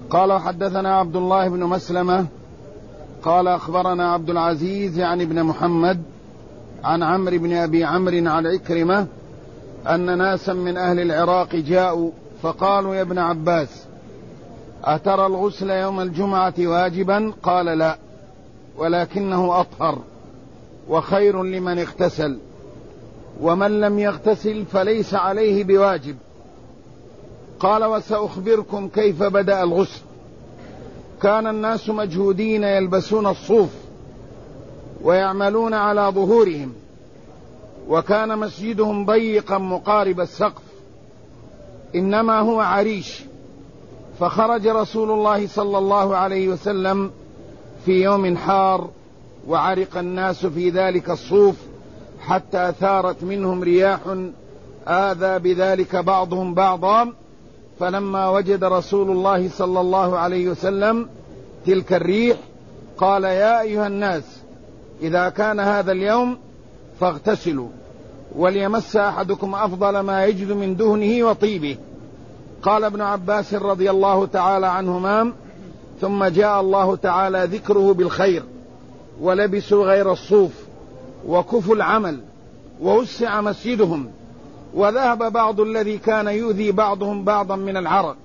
قال حدثنا عبد الله بن مسلمة قال أخبرنا عبد العزيز يعني بن محمد عن عمرو بن أبي عمرو عن عكرمة أن ناسا من أهل العراق جاءوا فقالوا يا ابن عباس أترى الغسل يوم الجمعة واجبا؟ قال لا، ولكنه أطهر وخير لمن اغتسل، ومن لم يغتسل فليس عليه بواجب. قال وسأخبركم كيف بدأ الغسل. كان الناس مجهودين يلبسون الصوف ويعملون على ظهورهم، وكان مسجدهم ضيقا مقارب السقف، إنما هو عريش. فخرج رسول الله صلى الله عليه وسلم في يوم حار، وعرق الناس في ذلك الصوف حتى ثارت منهم رياح آذى بذلك بعضهم بعضا. فلما وجد رسول الله صلى الله عليه وسلم تلك الريح قال يا أيها الناس إذا كان هذا اليوم فاغتسلوا، وليمس أحدكم أفضل ما يجد من دهنه وطيبه. قال ابن عباس رضي الله تعالى عنهما ثم جاء الله تعالى ذكره بالخير، ولبسوا غير الصوف وكفوا العمل ووسع مسجدهم، وذهب بعض الذي كان يؤذي بعضهم بعضا من العرق.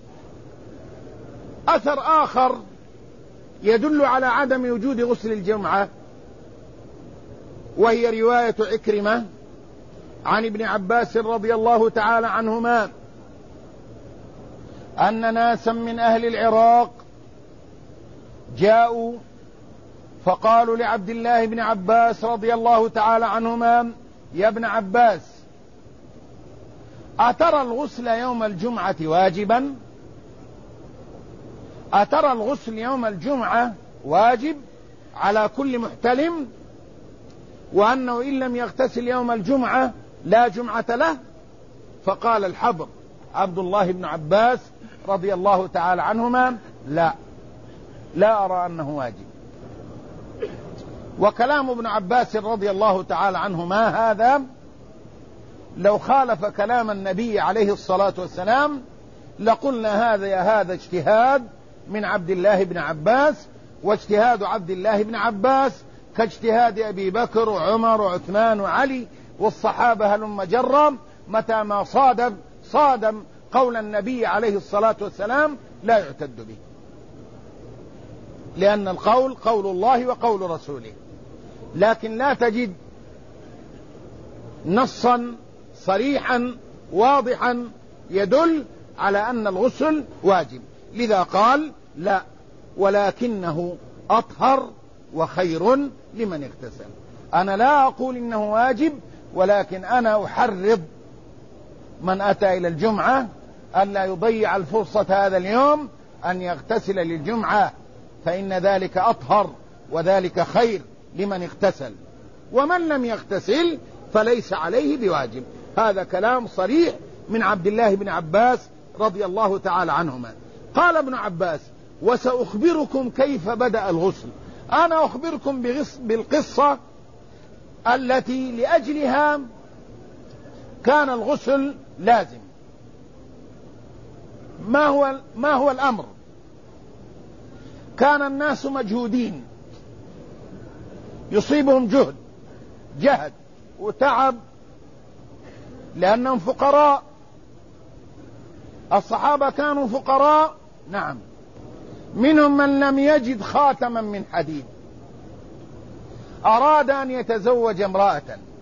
أثر آخر يدل على عدم وجود غسل الجمعة، وهي رواية عكرمة عن ابن عباس رضي الله تعالى عنهما أن ناسا من أهل العراق جاءوا فقالوا لعبد الله بن عباس رضي الله تعالى عنهما يا ابن عباس أترى الغسل يوم الجمعة واجبا؟ أترى الغسل يوم الجمعة واجب على كل محتلم، وأنه إن لم يغتسل يوم الجمعة لا جمعة له؟ فقال الحبر عبد الله بن عباس رضي الله تعالى عنهما لا أرى أنه واجب. وكلام ابن عباس رضي الله تعالى عنهما هذا لو خالف كلام النبي عليه الصلاة والسلام لقلنا هذا اجتهاد من عبد الله بن عباس، واجتهاد عبد الله بن عباس كاجتهاد أبي بكر وعمر وعثمان وعلي والصحابة هلم جرا، متى ما صادم قول النبي عليه الصلاة والسلام لا يعتد به، لأن القول قول الله وقول رسوله. لكن لا تجد نصا صريحا واضحا يدل على أن الغسل واجب، لذا قال لا، ولكنه أطهر وخير لمن اغتسل. أنا لا أقول إنه واجب، ولكن أنا أحرض من أتى إلى الجمعة أن لا يضيع الفرصة هذا اليوم أن يغتسل للجمعة، فإن ذلك أطهر وذلك خير لمن اغتسل، ومن لم يغتسل فليس عليه بواجب. هذا كلام صريح من عبد الله بن عباس رضي الله تعالى عنهما. قال ابن عباس وسأخبركم كيف بدأ الغسل. أنا أخبركم بالقصة التي لأجلها كان الغسل لازم. ما هو الأمر؟ كان الناس مجهودين، يصيبهم جهد وتعب لأنهم فقراء. الصحابة كانوا فقراء، نعم، منهم من لم يجد خاتما من حديد، أراد أن يتزوج امرأة،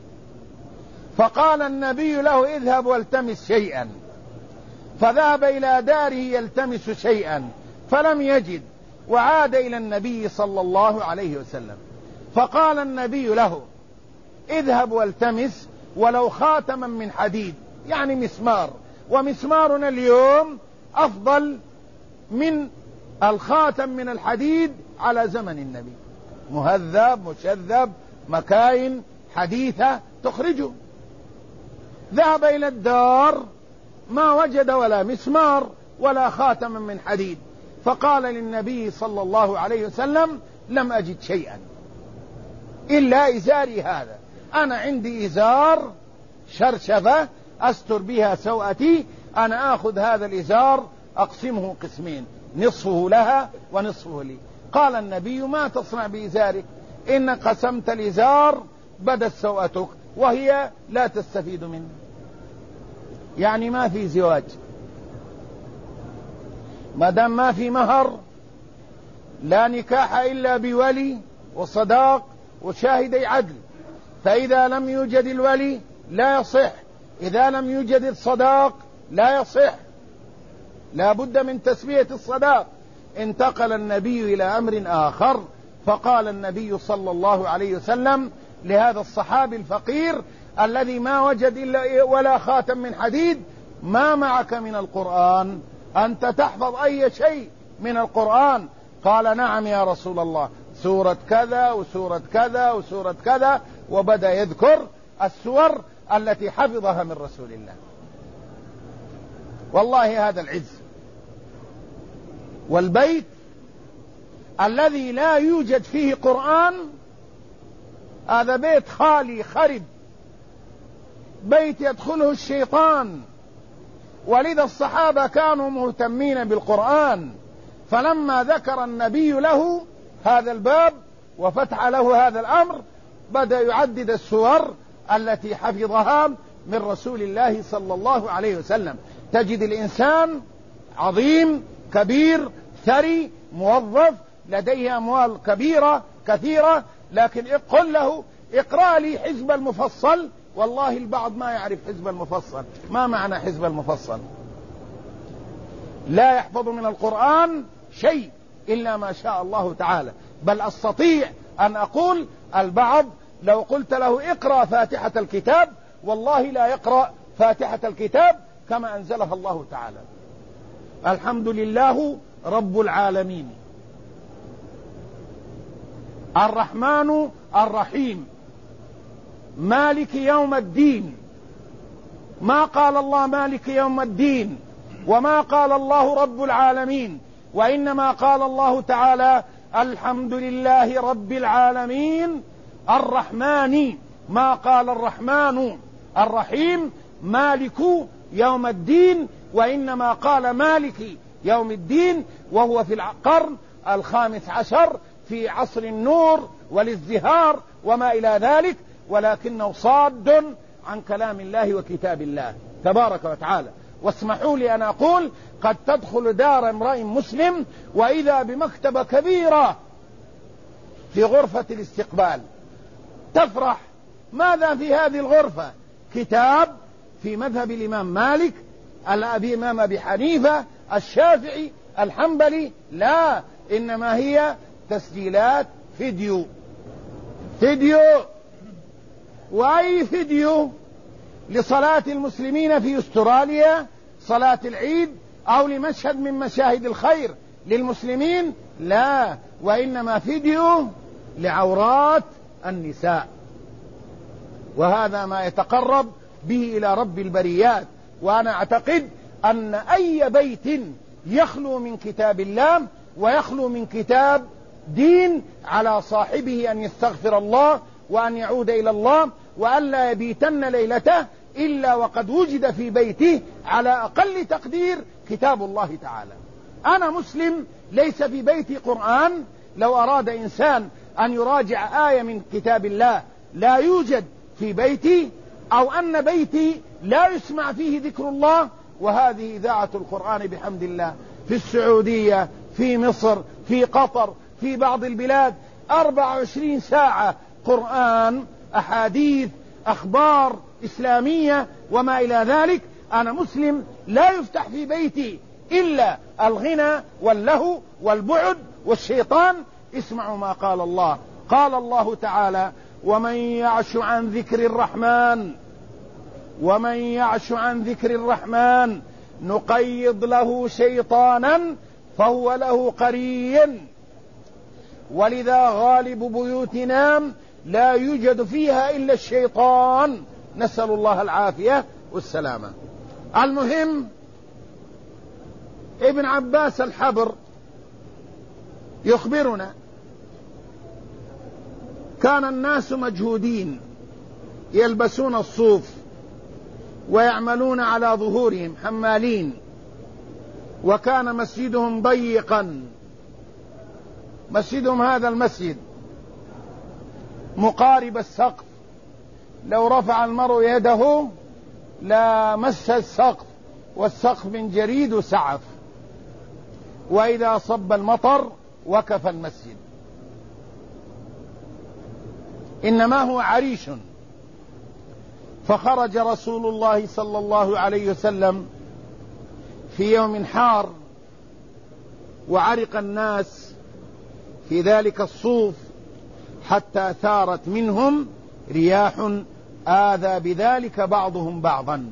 فقال النبي له اذهب والتمس شيئا، فذهب إلى داره يلتمس شيئا فلم يجد، وعاد إلى النبي صلى الله عليه وسلم، فقال النبي له اذهب والتمس ولو خاتما من حديد، يعني مسمار، ومسمارنا اليوم أفضل من الخاتم من الحديد على زمن النبي، مهذب مشذب، مكاين حديثة تخرجه. ذهب إلى الدار ما وجد ولا مسمار ولا خاتم من حديد، فقال للنبي صلى الله عليه وسلم لم أجد شيئا إلا إزاري هذا، أنا عندي إزار شرشفة أستر بها سوءتي، أنا آخذ هذا الإزار أقسمه قسمين، نصفه لها ونصفه لي. قال النبي: ما تصنع بإزارك؟ إن قسمت الإزار بدت سوءتك وهي لا تستفيد منه. يعني ما في زواج ما دام ما في مهر، لا نكاح إلا بولي وصداق وشاهدي عدل، فإذا لم يوجد الولي لا يصح، إذا لم يوجد الصداق لا يصح، لا بد من تسمية الصداق. انتقل النبي إلى أمر آخر، فقال النبي صلى الله عليه وسلم لهذا الصحابي الفقير الذي ما وجد إلا ولا خاتم من حديد: ما معك من القرآن؟ أنت تحفظ أي شيء من القرآن؟ قال: نعم يا رسول الله، سورة كذا وسورة كذا وسورة كذا، وبدأ يذكر السور التي حفظها من رسول الله. والله هذا العز. والبيت الذي لا يوجد فيه قرآن هذا بيت خالي خرب، بيت يدخله الشيطان. ولذا الصحابة كانوا مهتمين بالقرآن، فلما ذكر النبي له هذا الباب وفتح له هذا الأمر بدأ يعدد السور التي حفظها من رسول الله صلى الله عليه وسلم. تجد الإنسان عظيم كبير ثري موظف لديه أموال كبيرة كثيرة، لكن قل له: اقرأ لي حزب المفصل، والله البعض ما يعرف حزب المفصل. ما معنى حزب المفصل؟ لا يحفظ من القرآن شيء إلا ما شاء الله تعالى. بل أستطيع أن أقول البعض لو قلت له اقرأ فاتحة الكتاب والله لا يقرأ فاتحة الكتاب كما أنزلها الله تعالى. الحمد لله رب العالمين الرحمن الرحيم مالك يوم الدين. ما قال الله مالك يوم الدين، وما قال الله رب العالمين، وإنما قال الله تعالى الحمد لله رب العالمين الرحمن. ما قال الرحمن الرحيم مالك يوم الدين، وإنما قال مالك يوم الدين، وهو في القرن 15 في عصر النور والازدهار وما إلى ذلك، ولكنه صاد عن كلام الله وكتاب الله تبارك وتعالى. واسمحوا لي أن أقول: قد تدخل دار امرئ مسلم وإذا بمكتبة كبيرة في غرفة الاستقبال، تفرح. ماذا في هذه الغرفة؟ كتاب في مذهب الإمام مالك، الإمام أبي حنيفة، الشافعي، الحنبلي؟ لا، إنما هي تسجيلات فيديو. وأي فيديو؟ لصلاة المسلمين في أستراليا، صلاة العيد، أو لمشهد من مشاهد الخير للمسلمين؟ لا، وإنما فيديو لعورات النساء. وهذا ما يتقرب به إلى رب البريات. وأنا أعتقد أن أي بيت يخلو من كتاب الله ويخلو من كتاب دين على صاحبه أن يستغفر الله وأن يعود إلى الله، وأن لا يبيتن ليلته إلا وقد وجد في بيته على أقل تقدير كتاب الله تعالى. أنا مسلم ليس في بيتي قرآن، لو أراد إنسان أن يراجع آية من كتاب الله لا يوجد في بيتي، أو أن بيتي لا يسمع فيه ذكر الله، وهذه إذاعة القرآن بحمد الله في السعودية، في مصر، في قطر، في بعض البلاد 24 ساعة قرآن، أحاديث، أخبار إسلامية وما إلى ذلك. أنا مسلم لا يفتح في بيتي إلا الغنى واللهو والبعد والشيطان. اسمعوا ما قال الله. قال الله تعالى: ومن يعش عن ذكر الرحمن نقيض له شيطانا فهو له قرين. ولذا غالب بيوتنا لا يوجد فيها إلا الشيطان، نسأل الله العافية والسلامة. المهم، ابن عباس الحبر يخبرنا: كان الناس مجهودين يلبسون الصوف ويعملون على ظهورهم حمالين، وكان مسجدهم ضيقا. مسجدهم هذا المسجد مقارب السقف، لو رفع المرء يده لا مس السقف، والسقف من جريد سعف، وإذا صب المطر وكف المسجد. إنما هو عريش. فخرج رسول الله صلى الله عليه وسلم في يوم حار وعرق الناس في ذلك الصوف حتى ثارت منهم رياح آذى بذلك بعضهم بعضا.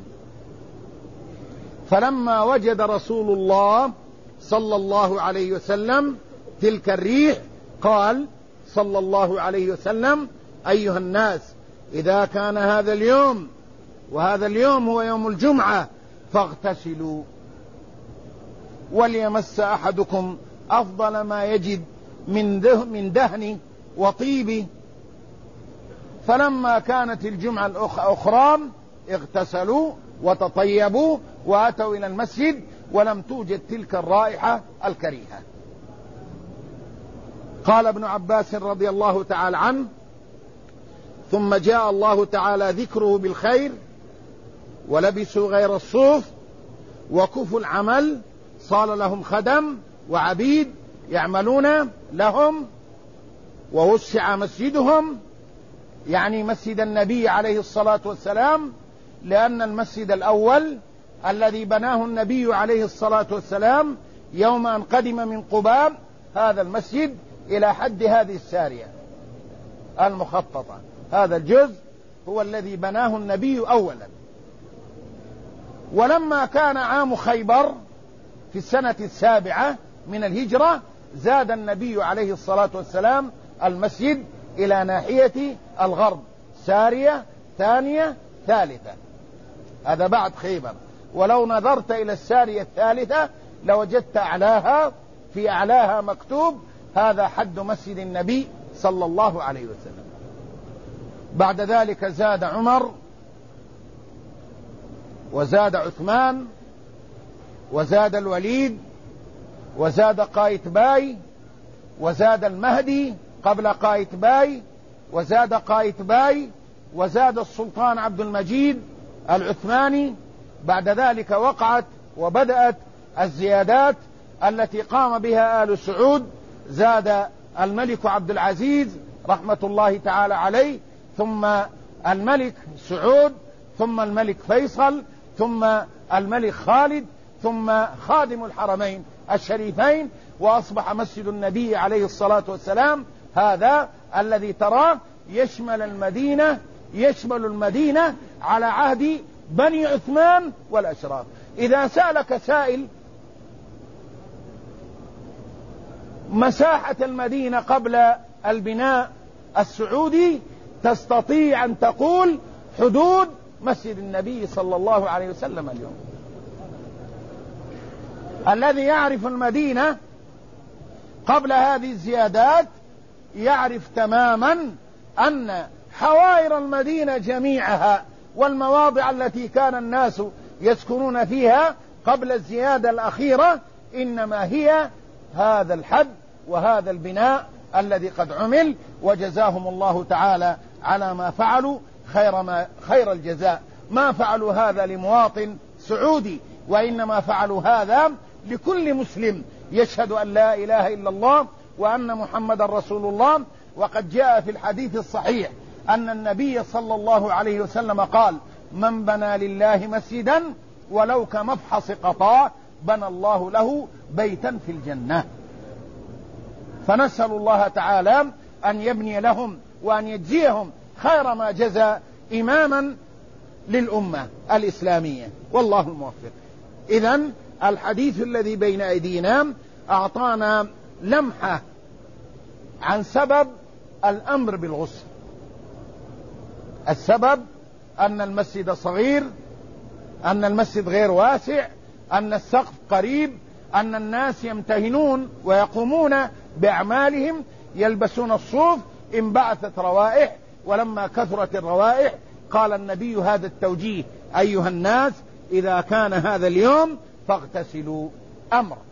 فلما وجد رسول الله صلى الله عليه وسلم تلك الريح قال صلى الله عليه وسلم: أيها الناس، إذا كان هذا اليوم، وهذا اليوم هو يوم الجمعة، فاغتسلوا، وليمس أحدكم أفضل ما يجد من دهن وطيب. فلما كانت الجمعة الأخرى اغتسلوا وتطيبوا وأتوا إلى المسجد، ولم توجد تلك الرائحة الكريهة. قال ابن عباس رضي الله تعالى عنه: ثم جاء الله تعالى ذكره بالخير، ولبسوا غير الصوف، وكفوا العمل، صار لهم خدم وعبيد يعملون لهم، ووسع مسجدهم، يعني مسجد النبي عليه الصلاة والسلام، لأن المسجد الأول الذي بناه النبي عليه الصلاة والسلام يوم أن قدم من قباء، هذا المسجد إلى حد هذه السارية المخططة، هذا الجزء هو الذي بناه النبي أولا. ولما كان عام خيبر في السنة 7 من الهجرة، زاد النبي عليه الصلاة والسلام المسجد إلى ناحية الغرب، سارية ثانية ثالثة، هذا بعد خيبر. ولو نظرت إلى السارية الثالثة لوجدت أعلاها، في أعلاها مكتوب: هذا حد مسجد النبي صلى الله عليه وسلم. بعد ذلك زاد عمر، وزاد عثمان، وزاد الوليد، وزاد قايتباي، وزاد المهدي قبل قايتباي، وزاد قايتباي، وزاد السلطان عبد المجيد العثماني. بعد ذلك وقعت وبدأت الزيادات التي قام بها آل سعود. زاد الملك عبد العزيز رحمة الله تعالى عليه، ثم الملك سعود، ثم الملك فيصل، ثم الملك خالد، ثم خادم الحرمين الشريفين، وأصبح مسجد النبي عليه الصلاة والسلام هذا الذي تراه يشمل المدينة على عهد بني عثمان والأشراف. إذا سألك سائل مساحة المدينة قبل البناء السعودي، تستطيع أن تقول حدود مسجد النبي صلى الله عليه وسلم اليوم. الذي يعرف المدينة قبل هذه الزيادات يعرف تماما أن حوائر المدينة جميعها والمواضع التي كان الناس يسكنون فيها قبل الزيادة الأخيرة إنما هي هذا الحد وهذا البناء الذي قد عمل، وجزاهم الله تعالى على ما فعلوا خير الجزاء. ما فعلوا هذا لمواطن سعودي، وإنما فعلوا هذا لكل مسلم يشهد أن لا إله إلا الله وأن محمد رسول الله. وقد جاء في الحديث الصحيح أن النبي صلى الله عليه وسلم قال: من بنى لله مسجدا ولو كمفحص قطاع بنى الله له بيتا في الجنة. فنسأل الله تعالى أن يبني لهم وأن يجزيهم خير ما جزى إماما للأمة الإسلامية، والله الموفق. إذن الحديث الذي بين أيدينا أعطانا لمحة عن سبب الأمر بالغسل. السبب أن المسجد صغير، أن المسجد غير واسع، أن السقف قريب، أن الناس يمتهنون ويقومون بأعمالهم، يلبسون الصوف، انبعثت روائح. ولما كثرت الروائح قال النبي هذا التوجيه: أيها الناس، إذا كان هذا اليوم فاغتسلوا. أمر